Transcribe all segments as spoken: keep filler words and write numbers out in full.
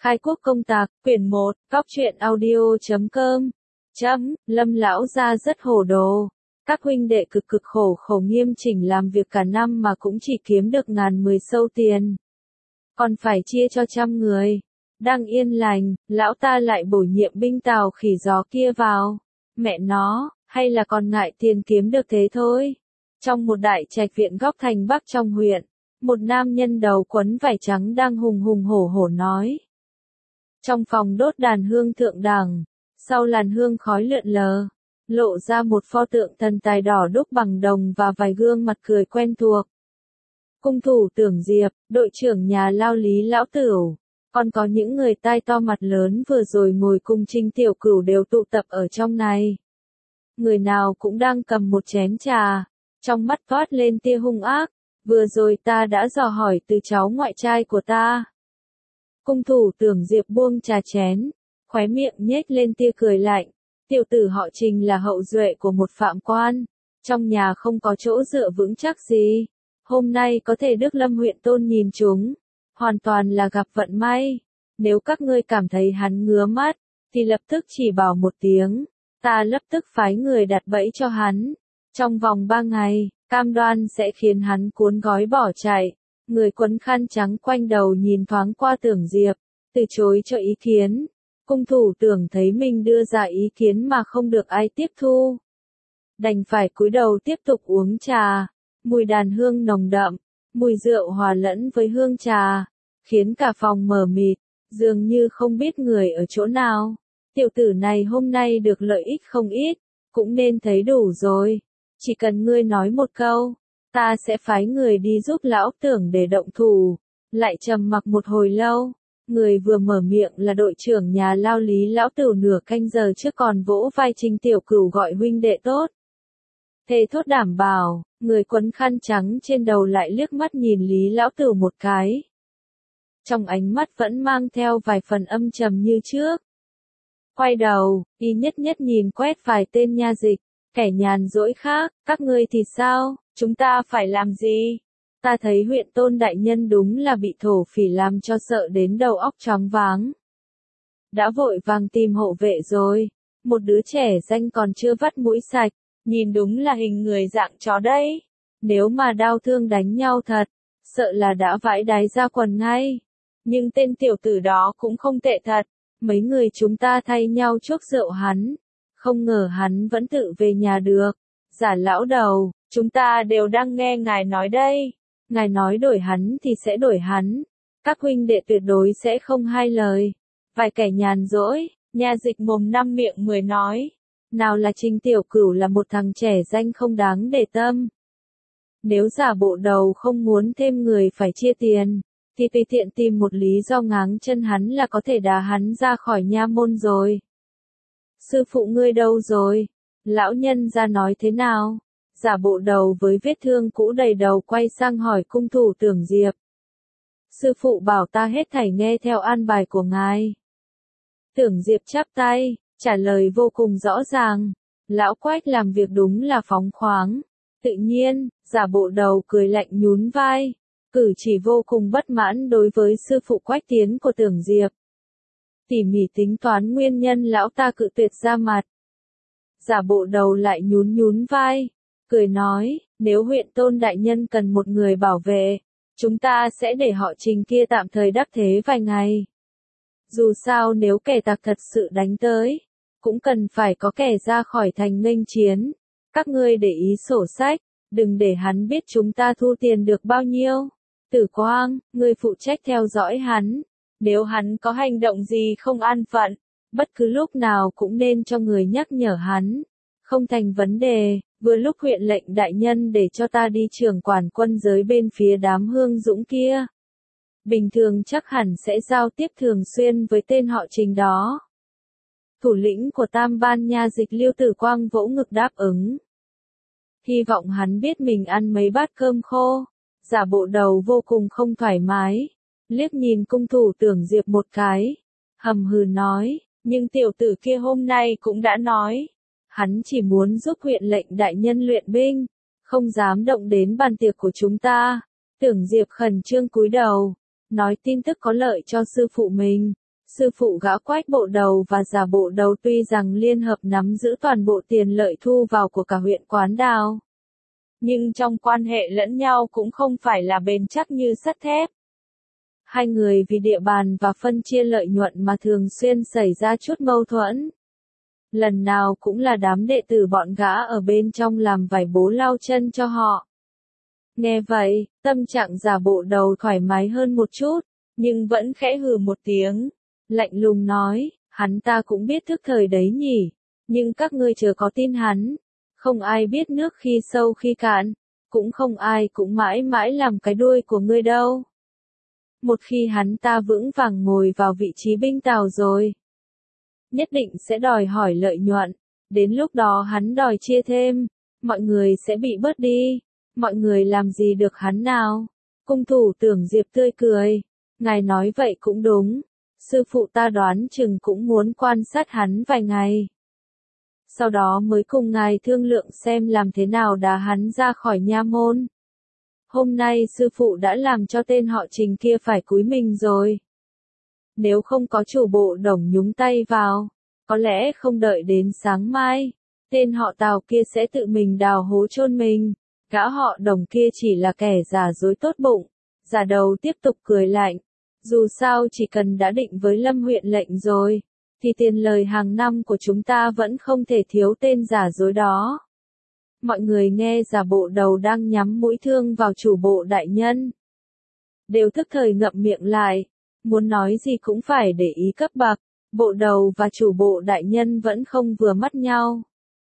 Khai quốc công tạc, quyển một, góc truyện audio.com. Chấm, Lâm lão gia rất hồ đồ. Các huynh đệ cực cực khổ khổ nghiêm chỉnh làm việc cả năm mà cũng chỉ kiếm được ngàn mười sâu tiền. Còn phải chia cho trăm người. Đang yên lành, lão ta lại bổ nhiệm binh tàu khỉ gió kia vào. Mẹ nó, hay là còn ngại tiền kiếm được thế thôi. Trong một đại trạch viện góc thành Bắc trong huyện, một nam nhân đầu quấn vải trắng đang hùng hùng hổ hổ nói. Trong phòng đốt đàn hương thượng đẳng, sau làn hương khói lượn lờ, lộ ra một pho tượng thần tài đỏ đúc bằng đồng và vài gương mặt cười quen thuộc. Cung thủ Tưởng Diệp, đội trưởng nhà lao Lý lão tửu, còn có những người tai to mặt lớn vừa rồi ngồi cùng Trinh Tiểu Cửu đều tụ tập ở trong này. Người nào cũng đang cầm một chén trà, trong mắt toát lên tia hung ác, vừa rồi ta đã dò hỏi từ cháu ngoại trai của ta. Cung thủ Tưởng Diệp buông trà chén, khóe miệng nhếch lên tia cười lạnh, tiểu tử họ Trình là hậu duệ của một phạm quan, trong nhà không có chỗ dựa vững chắc gì, hôm nay có thể Đức Lâm huyện tôn nhìn chúng, hoàn toàn là gặp vận may, nếu các ngươi cảm thấy hắn ngứa mắt, thì lập tức chỉ bảo một tiếng, ta lập tức phái người đặt bẫy cho hắn, trong vòng ba ngày, cam đoan sẽ khiến hắn cuốn gói bỏ chạy. Người quấn khăn trắng quanh đầu nhìn thoáng qua Tưởng Diệp, từ chối cho ý kiến. Cung thủ Tưởng thấy mình đưa ra ý kiến mà không được ai tiếp thu. Đành phải cúi đầu tiếp tục uống trà, mùi đàn hương nồng đậm, mùi rượu hòa lẫn với hương trà, khiến cả phòng mờ mịt, dường như không biết người ở chỗ nào. Tiểu tử này hôm nay được lợi ích không ít, cũng nên thấy đủ rồi. Chỉ cần ngươi nói một câu, ta sẽ phái người đi giúp lão Tưởng để động thủ. Lại trầm mặc một hồi lâu, người vừa mở miệng là đội trưởng nhà lao Lý lão tửu nửa canh giờ trước còn vỗ vai Trình Tiểu Cửu gọi huynh đệ tốt. Thề thốt đảm bảo, người quấn khăn trắng trên đầu lại liếc mắt nhìn Lý lão tửu một cái. Trong ánh mắt vẫn mang theo vài phần âm trầm như trước. Quay đầu, y nhất nhất nhìn quét vài tên nha dịch, kẻ nhàn rỗi khác, các ngươi thì sao? Chúng ta phải làm gì? Ta thấy huyện tôn đại nhân đúng là bị thổ phỉ làm cho sợ đến đầu óc choáng váng. Đã vội vàng tìm hộ vệ rồi. Một đứa trẻ danh còn chưa vắt mũi sạch, nhìn đúng là hình người dạng chó đấy. Nếu mà đao thương đánh nhau thật, sợ là đã vãi đáy ra quần ngay. Nhưng tên tiểu tử đó cũng không tệ thật. Mấy người chúng ta thay nhau chuốc rượu hắn. Không ngờ hắn vẫn tự về nhà được. Giả lão đầu, chúng ta đều đang nghe ngài nói đây. Ngài nói đổi hắn thì sẽ đổi hắn. Các huynh đệ tuyệt đối sẽ không hai lời. Vài kẻ nhàn rỗi, nha dịch mồm năm miệng mười nói. Nào là Trình Tiểu Cửu là một thằng trẻ danh không đáng để tâm. Nếu giả bộ đầu không muốn thêm người phải chia tiền, thì tùy tiện tìm một lý do ngáng chân hắn là có thể đá hắn ra khỏi nha môn rồi. Sư phụ ngươi đâu rồi? Lão nhân ra nói thế nào? Giả bộ đầu với vết thương cũ đầy đầu quay sang hỏi cung thủ Tưởng Diệp. Sư phụ bảo ta hết thảy nghe theo an bài của ngài. Tưởng Diệp chắp tay, trả lời vô cùng rõ ràng. Lão Quách làm việc đúng là phóng khoáng. Tự nhiên, giả bộ đầu cười lạnh nhún vai. Cử chỉ vô cùng bất mãn đối với sư phụ Quách Tiến của Tưởng Diệp. Tỉ mỉ tính toán nguyên nhân lão ta cự tuyệt ra mặt. Giả bộ đầu lại nhún nhún vai, cười nói, nếu huyện tôn đại nhân cần một người bảo vệ, chúng ta sẽ để họ Trình kia tạm thời đắc thế vài ngày. Dù sao nếu kẻ tặc thật sự đánh tới, cũng cần phải có kẻ ra khỏi thành nghênh chiến. Các ngươi để ý sổ sách, đừng để hắn biết chúng ta thu tiền được bao nhiêu. Tử Quang, ngươi phụ trách theo dõi hắn. Nếu hắn có hành động gì không an phận, bất cứ lúc nào cũng nên cho người nhắc nhở hắn. Không thành vấn đề, vừa lúc huyện lệnh đại nhân để cho ta đi trưởng quản quân giới bên phía đám Hương Dũng kia. Bình thường chắc hẳn sẽ giao tiếp thường xuyên với tên họ Trình đó. Thủ lĩnh của Tam Ban nha dịch Liêu Tử Quang vỗ ngực đáp ứng. Hy vọng hắn biết mình ăn mấy bát cơm khô. Giả bộ đầu vô cùng không thoải mái. Liếc nhìn cung thủ Tưởng Diệp một cái, hầm hừ nói, nhưng tiểu tử kia hôm nay cũng đã nói, hắn chỉ muốn giúp huyện lệnh đại nhân luyện binh, không dám động đến bàn tiệc của chúng ta. Tưởng Diệp khẩn trương cúi đầu, nói tin tức có lợi cho sư phụ mình, sư phụ gã Quách Bộ Đầu và Giả Bộ Đầu tuy rằng liên hợp nắm giữ toàn bộ tiền lợi thu vào của cả huyện Quán Đào, nhưng trong quan hệ lẫn nhau cũng không phải là bền chắc như sắt thép. Hai người vì địa bàn và phân chia lợi nhuận mà thường xuyên xảy ra chút mâu thuẫn. Lần nào cũng là đám đệ tử bọn gã ở bên trong làm vải bố lau chân cho họ. Nghe vậy, tâm trạng Giả Bộ Đầu thoải mái hơn một chút, nhưng vẫn khẽ hừ một tiếng, lạnh lùng nói, hắn ta cũng biết thức thời đấy nhỉ, nhưng các ngươi chớ có tin hắn, không ai biết nước khi sâu khi cạn, cũng không ai cũng mãi mãi làm cái đuôi của ngươi đâu. Một khi hắn ta vững vàng ngồi vào vị trí binh tào rồi, nhất định sẽ đòi hỏi lợi nhuận, đến lúc đó hắn đòi chia thêm, mọi người sẽ bị bớt đi, mọi người làm gì được hắn nào? Cung thủ Tưởng Diệp tươi cười, ngài nói vậy cũng đúng, sư phụ ta đoán chừng cũng muốn quan sát hắn vài ngày. Sau đó mới cùng ngài thương lượng xem làm thế nào đá hắn ra khỏi nha môn. Hôm nay sư phụ đã làm cho tên họ Trình kia phải cúi mình rồi. Nếu không có chủ bộ Đồng nhúng tay vào, có lẽ không đợi đến sáng mai, tên họ Tào kia sẽ tự mình đào hố chôn mình. Gã họ Đồng kia chỉ là kẻ giả dối tốt bụng. Giả Đầu tiếp tục cười lạnh. Dù sao chỉ cần đã định với Lâm huyện lệnh rồi, thì tiền lời hàng năm của chúng ta vẫn không thể thiếu tên giả dối đó. Mọi người nghe Giả Bộ Đầu đang nhắm mũi thương vào chủ bộ đại nhân, đều thức thời ngậm miệng lại, muốn nói gì cũng phải để ý cấp bậc. Bộ Đầu và chủ bộ đại nhân vẫn không vừa mắt nhau.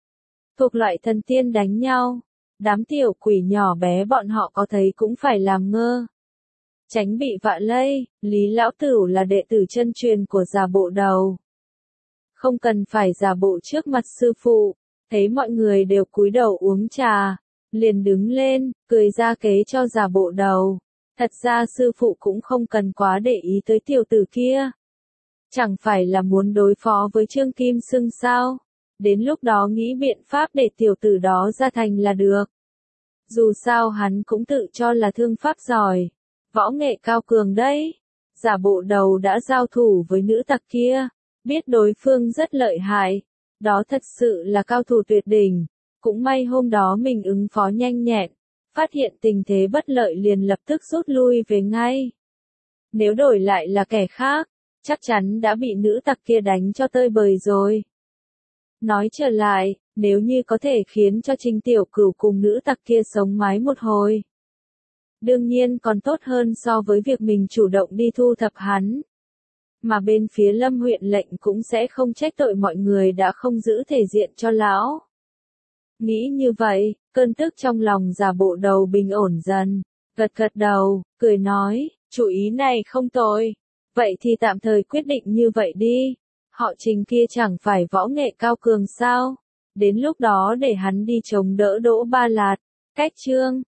Thuộc loại thần tiên đánh nhau, đám tiểu quỷ nhỏ bé bọn họ có thấy cũng phải làm ngơ. Tránh bị vạ lây, Lý Lão Tửu là đệ tử chân truyền của Giả Bộ Đầu. Không cần phải giả bộ trước mặt sư phụ, thấy mọi người đều cúi đầu uống trà, liền đứng lên, cười ra kế cho Giả Bộ Đầu. Thật ra sư phụ cũng không cần quá để ý tới tiểu tử kia. Chẳng phải là muốn đối phó với Trương Kim Xưng sao? Đến lúc đó nghĩ biện pháp để tiểu tử đó ra thành là được. Dù sao hắn cũng tự cho là thương pháp giỏi, võ nghệ cao cường đấy. Giả Bộ Đầu đã giao thủ với nữ tặc kia, biết đối phương rất lợi hại, đó thật sự là cao thủ tuyệt đỉnh. Cũng may hôm đó mình ứng phó nhanh nhẹn, phát hiện tình thế bất lợi liền lập tức rút lui về ngay. Nếu đổi lại là kẻ khác, chắc chắn đã bị nữ tặc kia đánh cho tơi bời rồi. Nói trở lại, nếu như có thể khiến cho Trình Tiểu Cửu cùng nữ tặc kia sống mái một hồi, đương nhiên còn tốt hơn so với việc mình chủ động đi thu thập hắn. Mà bên phía Lâm huyện lệnh cũng sẽ không trách tội mọi người đã không giữ thể diện cho lão. Nghĩ như vậy, cơn tức trong lòng Giả Bộ Đầu bình ổn dần, gật gật đầu, cười nói, chủ ý này không tồi. Vậy thì tạm thời quyết định như vậy đi. Họ Trình kia chẳng phải võ nghệ cao cường sao? Đến lúc đó để hắn đi chống đỡ Đỗ Ba Lạt. Cách chương